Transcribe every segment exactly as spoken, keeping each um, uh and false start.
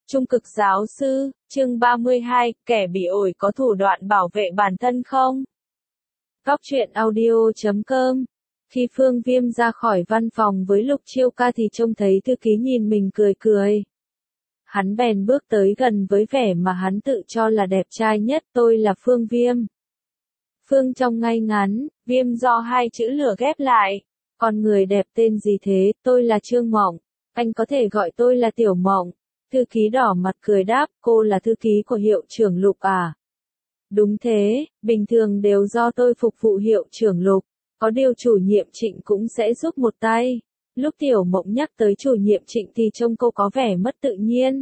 Trung cực giáo sư, chương ba mươi hai, kẻ bị ổi có thủ đoạn bảo vệ bản thân không? Góc truyện audio chấm com. Khi Phương Viêm ra khỏi văn phòng với Lục Chiêu Ca thì trông thấy thư ký nhìn mình cười cười. Hắn bèn bước tới gần với vẻ mà hắn tự cho là đẹp trai nhất, tôi là Phương Viêm. Phương trong ngay ngắn, Viêm do hai chữ lửa ghép lại. Còn người đẹp tên gì thế, tôi là Trương Mộng, anh có thể gọi tôi là Tiểu Mộng. Thư ký đỏ mặt cười đáp, cô là thư ký của hiệu trưởng Lục à? Đúng thế, bình thường đều do tôi phục vụ hiệu trưởng Lục, có điều chủ nhiệm Trịnh cũng sẽ giúp một tay. Lúc Tiểu Mộng nhắc tới chủ nhiệm Trịnh thì trông cô có vẻ mất tự nhiên.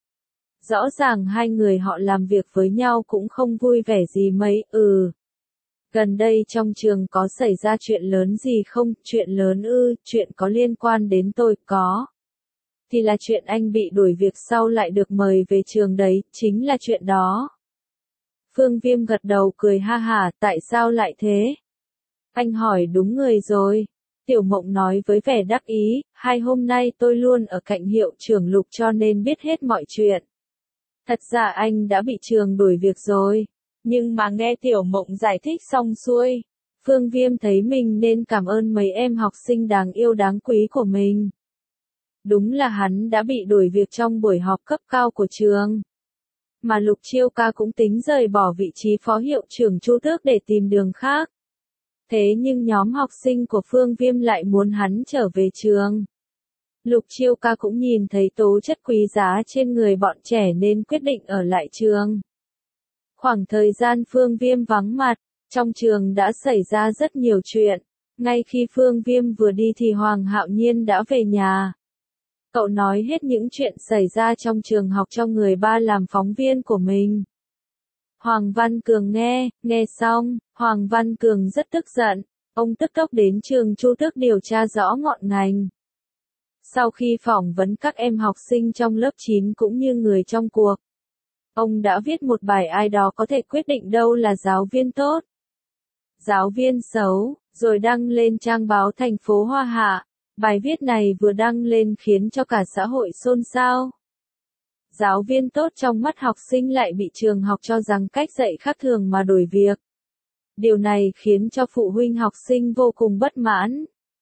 Rõ ràng hai người họ làm việc với nhau cũng không vui vẻ gì mấy, ừ. Gần đây trong trường có xảy ra chuyện lớn gì không? Chuyện lớn ư, chuyện có liên quan đến tôi, có. Thì là chuyện anh bị đuổi việc sau lại được mời về trường đấy, chính là chuyện đó. Phương Viêm gật đầu cười ha hả, tại sao lại thế? Anh hỏi đúng người rồi. Tiểu Mộng nói với vẻ đắc ý, hai hôm nay tôi luôn ở cạnh hiệu trưởng Lục cho nên biết hết mọi chuyện. Thật ra anh đã bị trường đuổi việc rồi. Nhưng mà nghe Tiểu Mộng giải thích xong xuôi, Phương Viêm thấy mình nên cảm ơn mấy em học sinh đáng yêu đáng quý của mình. Đúng là hắn đã bị đuổi việc trong buổi họp cấp cao của trường. Mà Lục Chiêu Ca cũng tính rời bỏ vị trí phó hiệu trưởng Chu Tước để tìm đường khác. Thế nhưng nhóm học sinh của Phương Viêm lại muốn hắn trở về trường. Lục Chiêu Ca cũng nhìn thấy tố chất quý giá trên người bọn trẻ nên quyết định ở lại trường. Khoảng thời gian Phương Viêm vắng mặt, trong trường đã xảy ra rất nhiều chuyện. Ngay khi Phương Viêm vừa đi thì Hoàng Hạo Nhiên đã về nhà. Cậu nói hết những chuyện xảy ra trong trường học cho người ba làm phóng viên của mình. Hoàng Văn Cường nghe, nghe xong, Hoàng Văn Cường rất tức giận, ông tức tốc đến trường Chu Tước điều tra rõ ngọn ngành. Sau khi phỏng vấn các em học sinh trong lớp chín cũng như người trong cuộc, ông đã viết một bài ai đó có thể quyết định đâu là giáo viên tốt, giáo viên xấu, rồi đăng lên trang báo thành phố Hoa Hạ. Bài viết này vừa đăng lên khiến cho cả xã hội xôn xao. Giáo viên tốt trong mắt học sinh lại bị trường học cho rằng cách dạy khác thường mà đuổi việc. Điều này khiến cho phụ huynh học sinh vô cùng bất mãn.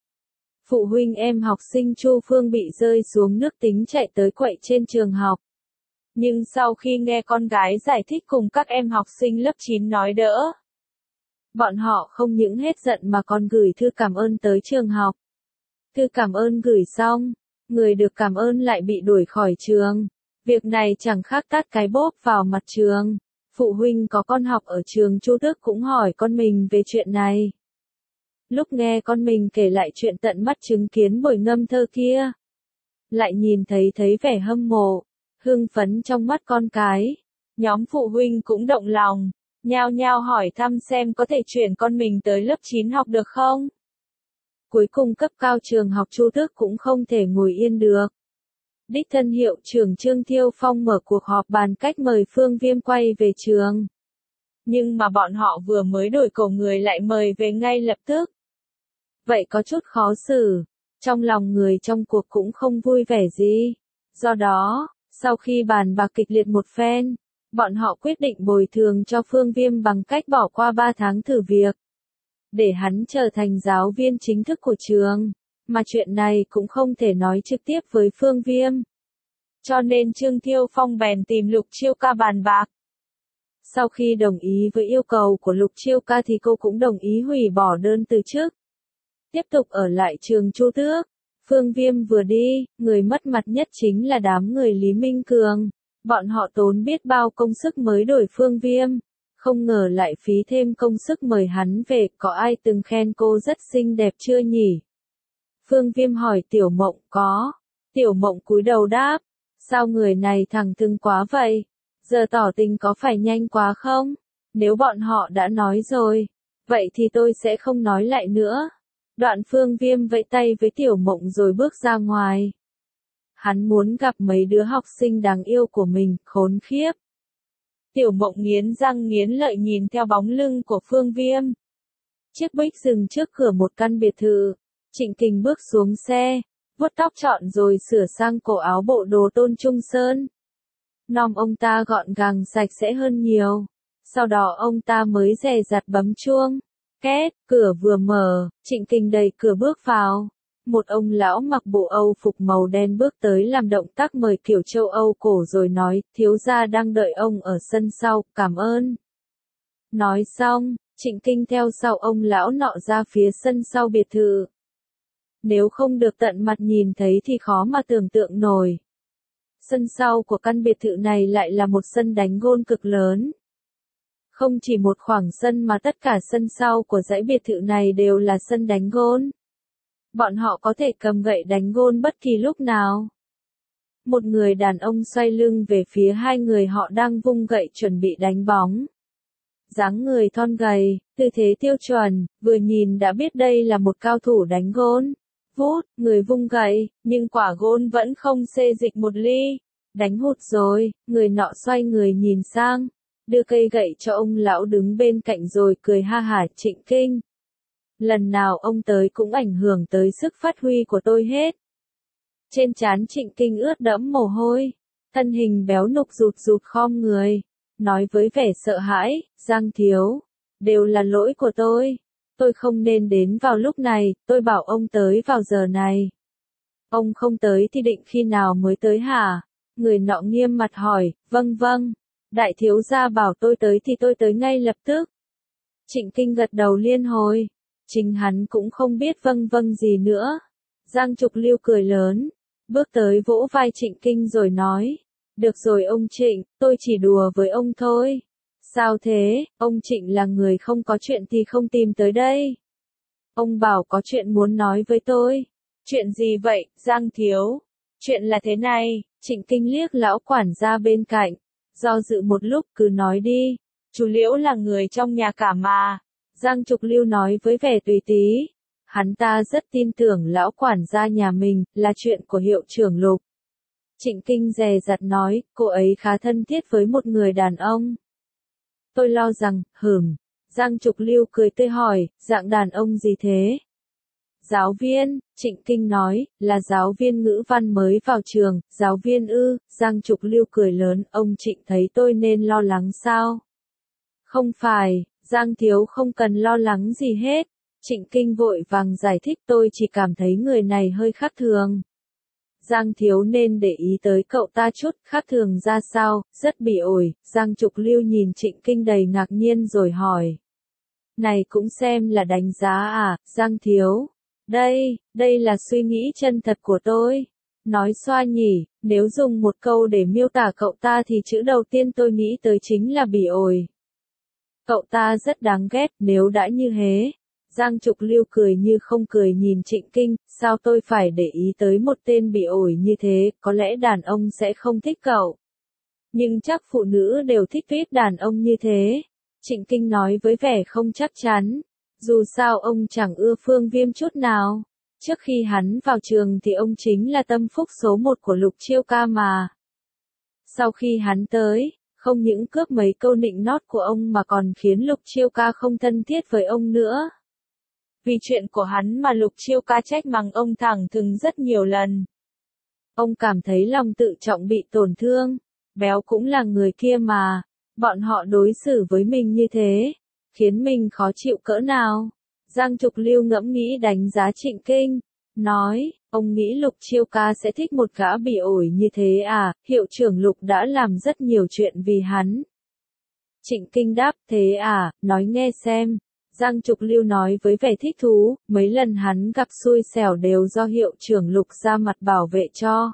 Phụ huynh em học sinh Chu Phương bị rơi xuống nước tính chạy tới quậy trên trường học. Nhưng sau khi nghe con gái giải thích cùng các em học sinh lớp chín nói đỡ, bọn họ không những hết giận mà còn gửi thư cảm ơn tới trường học. Thư cảm ơn gửi xong, người được cảm ơn lại bị đuổi khỏi trường. Việc này chẳng khác tát cái bốp vào mặt trường. Phụ huynh có con học ở trường Chu Tước cũng hỏi con mình về chuyện này. Lúc nghe con mình kể lại chuyện tận mắt chứng kiến buổi ngâm thơ kia, lại nhìn thấy thấy vẻ hâm mộ, hưng phấn trong mắt con cái. Nhóm phụ huynh cũng động lòng, nhao nhao hỏi thăm xem có thể chuyển con mình tới lớp chín học được không. Cuối cùng cấp cao trường học Chu Tước cũng không thể ngồi yên được. Đích thân hiệu trưởng Trương Thiêu Phong mở cuộc họp bàn cách mời Phương Viêm quay về trường. Nhưng mà bọn họ vừa mới đổi cổ người lại mời về ngay lập tức. Vậy có chút khó xử, trong lòng người trong cuộc cũng không vui vẻ gì. Do đó, sau khi bàn bạc kịch liệt một phen, bọn họ quyết định bồi thường cho Phương Viêm bằng cách bỏ qua ba tháng thử việc, để hắn trở thành giáo viên chính thức của trường, mà chuyện này cũng không thể nói trực tiếp với Phương Viêm. Cho nên Trương Thiêu Phong bèn tìm Lục Chiêu Ca bàn bạc. Sau khi đồng ý với yêu cầu của Lục Chiêu Ca thì cô cũng đồng ý hủy bỏ đơn từ chức. Tiếp tục ở lại trường Chu Tước. Phương Viêm vừa đi, người mất mặt nhất chính là đám người Lý Minh Cường. Bọn họ tốn biết bao công sức mới đổi Phương Viêm. Không ngờ lại phí thêm công sức mời hắn về, có ai từng khen cô rất xinh đẹp chưa nhỉ? Phương Viêm hỏi Tiểu Mộng, có. Tiểu Mộng cúi đầu đáp, sao người này thẳng thừng quá vậy? Giờ tỏ tình có phải nhanh quá không? Nếu bọn họ đã nói rồi, vậy thì tôi sẽ không nói lại nữa. Đoạn Phương Viêm vẫy tay với Tiểu Mộng rồi bước ra ngoài. Hắn muốn gặp mấy đứa học sinh đáng yêu của mình, khốn khiếp. Tiểu Mộng nghiến răng nghiến lợi nhìn theo bóng lưng của Phương Viêm. Chiếc Buick dừng trước cửa một căn biệt thự. Trịnh Kình bước xuống xe, vuốt tóc trọn rồi sửa sang cổ áo bộ đồ Tôn Trung Sơn. Nom ông ta gọn gàng sạch sẽ hơn nhiều. Sau đó ông ta mới dè dặt bấm chuông. Két, cửa vừa mở, Trịnh Kinh đẩy cửa bước vào. Một ông lão mặc bộ Âu phục màu đen bước tới làm động tác mời kiểu châu Âu cổ rồi nói, thiếu gia đang đợi ông ở sân sau, cảm ơn. Nói xong, Trịnh Kinh theo sau ông lão nọ ra phía sân sau biệt thự. Nếu không được tận mặt nhìn thấy thì khó mà tưởng tượng nổi. Sân sau của căn biệt thự này lại là một sân đánh gôn cực lớn. Không chỉ một khoảng sân mà tất cả sân sau của dãy biệt thự này đều là sân đánh gôn. Bọn họ có thể cầm gậy đánh gôn bất kỳ lúc nào. Một người đàn ông xoay lưng về phía hai người họ đang vung gậy chuẩn bị đánh bóng. Dáng người thon gầy, tư thế tiêu chuẩn, vừa nhìn đã biết đây là một cao thủ đánh gôn. Vút, người vung gậy, nhưng quả gôn vẫn không xê dịch một ly. Đánh hụt rồi, người nọ xoay người nhìn sang, đưa cây gậy cho ông lão đứng bên cạnh rồi cười ha hả. Trịnh Kinh. Lần nào ông tới cũng ảnh hưởng tới sức phát huy của tôi hết. Trên trán Trịnh Kinh ướt đẫm mồ hôi, thân hình béo nục rụt rụt khom người, nói với vẻ sợ hãi, Giang thiếu, đều là lỗi của tôi. Tôi không nên đến vào lúc này, tôi bảo ông tới vào giờ này. Ông không tới thì định khi nào mới tới hả? Người nọ nghiêm mặt hỏi, vâng vâng, đại thiếu gia bảo tôi tới thì tôi tới ngay lập tức. Trịnh Kinh gật đầu liên hồi, chính hắn cũng không biết vâng vâng gì nữa. Giang Trục Lưu cười lớn, bước tới vỗ vai Trịnh Kinh rồi nói, được rồi ông Trịnh, tôi chỉ đùa với ông thôi. Sao thế, ông Trịnh là người không có chuyện thì không tìm tới đây. Ông bảo có chuyện muốn nói với tôi. Chuyện gì vậy, Giang thiếu? Chuyện là thế này, Trịnh Kinh liếc lão quản gia bên cạnh, do dự một lúc cứ nói đi, chú Liễu là người trong nhà cả mà. Giang Trục Lưu nói với vẻ tùy tí, hắn ta rất tin tưởng lão quản gia nhà mình, là chuyện của hiệu trưởng Lục. Trịnh Kinh dè dặt nói, cô ấy khá thân thiết với một người đàn ông. Tôi lo rằng, hửm. Giang Trục Lưu cười tươi hỏi, dạng đàn ông gì thế? Giáo viên, Trịnh Kinh nói, là giáo viên ngữ văn mới vào trường. Giáo viên ư? Giang Trục Lưu cười lớn, ông Trịnh thấy tôi nên lo lắng sao? Không phải, Giang thiếu không cần lo lắng gì hết. Trịnh Kinh vội vàng giải thích, tôi chỉ cảm thấy người này hơi khác thường. Giang thiếu nên để ý tới cậu ta chút, khác thường ra sao, rất bị ổi. Giang Trục Lưu nhìn Trịnh Kinh đầy ngạc nhiên rồi hỏi. Này cũng xem là đánh giá à, Giang thiếu? Đây, đây là suy nghĩ chân thật của tôi. Nói xoa nhỉ, nếu dùng một câu để miêu tả cậu ta thì chữ đầu tiên tôi nghĩ tới chính là bị ổi. Cậu ta rất đáng ghét, nếu đã như thế. Giang Trục Lưu cười như không cười nhìn Trịnh Kinh, sao tôi phải để ý tới một tên bị ổi như thế, có lẽ đàn ông sẽ không thích cậu. Nhưng chắc phụ nữ đều thích vít đàn ông như thế. Trịnh Kinh nói với vẻ không chắc chắn. Dù sao ông chẳng ưa Phương Viêm chút nào. Trước khi hắn vào trường thì ông chính là tâm phúc số một của Lục Chiêu Ca mà. Sau khi hắn tới, không những cướp mấy câu nịnh nót của ông mà còn khiến Lục Chiêu Ca không thân thiết với ông nữa. Vì chuyện của hắn mà Lục Chiêu Ca trách mắng ông thẳng thừng rất nhiều lần. Ông cảm thấy lòng tự trọng bị tổn thương. Béo cũng là người kia mà. Bọn họ đối xử với mình như thế, khiến mình khó chịu cỡ nào. Giang Trục Lưu ngẫm nghĩ đánh giá Trịnh Kinh, nói, ông nghĩ Lục Chiêu Ca sẽ thích một gã bị ổi như thế à, hiệu trưởng Lục đã làm rất nhiều chuyện vì hắn. Trịnh Kinh đáp, thế à, nói nghe xem. Giang Trục Lưu nói với vẻ thích thú, mấy lần hắn gặp xui xẻo đều do hiệu trưởng Lục ra mặt bảo vệ cho.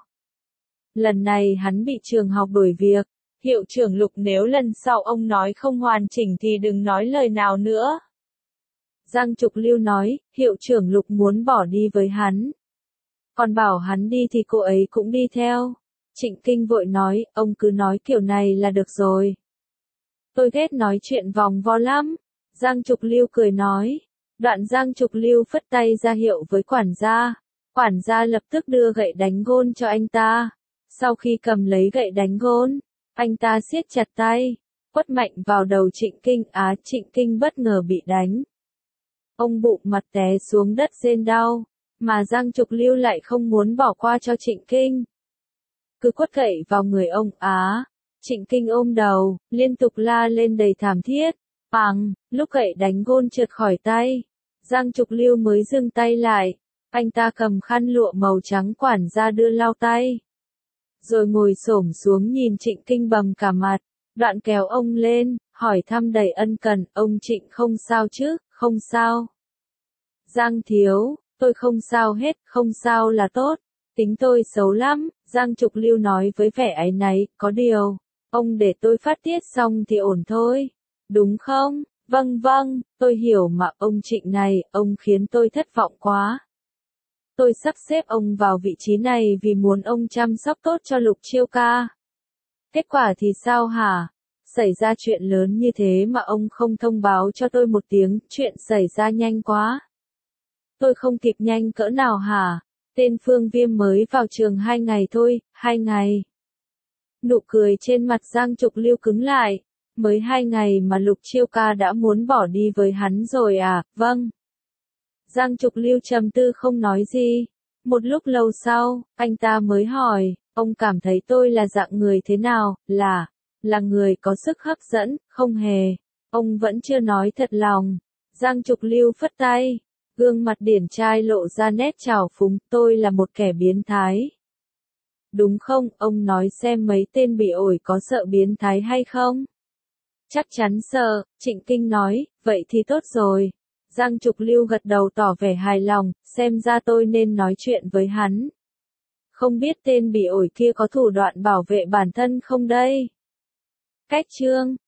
Lần này hắn bị trường học đuổi việc. Hiệu trưởng Lục nếu lần sau ông nói không hoàn chỉnh thì đừng nói lời nào nữa. Giang Trục Lưu nói, hiệu trưởng Lục muốn bỏ đi với hắn. Còn bảo hắn đi thì cô ấy cũng đi theo. Trịnh Kinh vội nói, ông cứ nói kiểu này là được rồi. Tôi ghét nói chuyện vòng vo lắm. Giang Trục Lưu cười nói. Đoạn Giang Trục Lưu phất tay ra hiệu với quản gia. Quản gia lập tức đưa gậy đánh gôn cho anh ta. Sau khi cầm lấy gậy đánh gôn, anh ta siết chặt tay, quất mạnh vào đầu Trịnh Kinh. Á, Trịnh Kinh bất ngờ bị đánh. Ông bụng mặt té xuống đất rên đau, mà Giang Trục Lưu lại không muốn bỏ qua cho Trịnh Kinh. Cứ quất gậy vào người ông. Á, Trịnh Kinh ôm đầu, liên tục la lên đầy thảm thiết. Bằng, lúc gậy đánh gôn trượt khỏi tay. Giang Trục Lưu mới dừng tay lại. Anh ta cầm khăn lụa màu trắng quản ra đưa lau tay. Rồi ngồi xổm xuống nhìn Trịnh Kinh bầm cả mặt. Đoạn kéo ông lên, hỏi thăm đầy ân cần, ông Trịnh không sao chứ, không sao. Giang thiếu, tôi không sao hết, không sao là tốt. Tính tôi xấu lắm, Giang Trục Lưu nói với vẻ áy náy, có điều, ông để tôi phát tiết xong thì ổn thôi. Đúng không? Vâng vâng, tôi hiểu mà ông Trịnh này, ông khiến tôi thất vọng quá. Tôi sắp xếp ông vào vị trí này vì muốn ông chăm sóc tốt cho Lục Chiêu ca. Kết quả thì sao hả? Xảy ra chuyện lớn như thế mà ông không thông báo cho tôi một tiếng, chuyện xảy ra nhanh quá. Tôi không kịp nhanh cỡ nào hả? Tên Phương Viêm mới vào trường hai ngày thôi, hai ngày. Nụ cười trên mặt Giang Trục Lưu cứng lại. Mới hai ngày mà Lục Chiêu ca đã muốn bỏ đi với hắn rồi à? Vâng. Giang Trục Lưu trầm tư không nói gì. Một lúc lâu sau, anh ta mới hỏi, ông cảm thấy tôi là dạng người thế nào? Là, là người có sức hấp dẫn, không hề. Ông vẫn chưa nói thật lòng. Giang Trục Lưu phất tay. Gương mặt điển trai lộ ra nét trào phúng, tôi là một kẻ biến thái. Đúng không, ông nói xem mấy tên bị ổi có sợ biến thái hay không? Chắc chắn sợ, Trịnh Kinh nói, vậy thì tốt rồi. Giang Trục Lưu gật đầu tỏ vẻ hài lòng, xem ra tôi nên nói chuyện với hắn. Không biết tên bị ổi kia có thủ đoạn bảo vệ bản thân không đây? Cách chương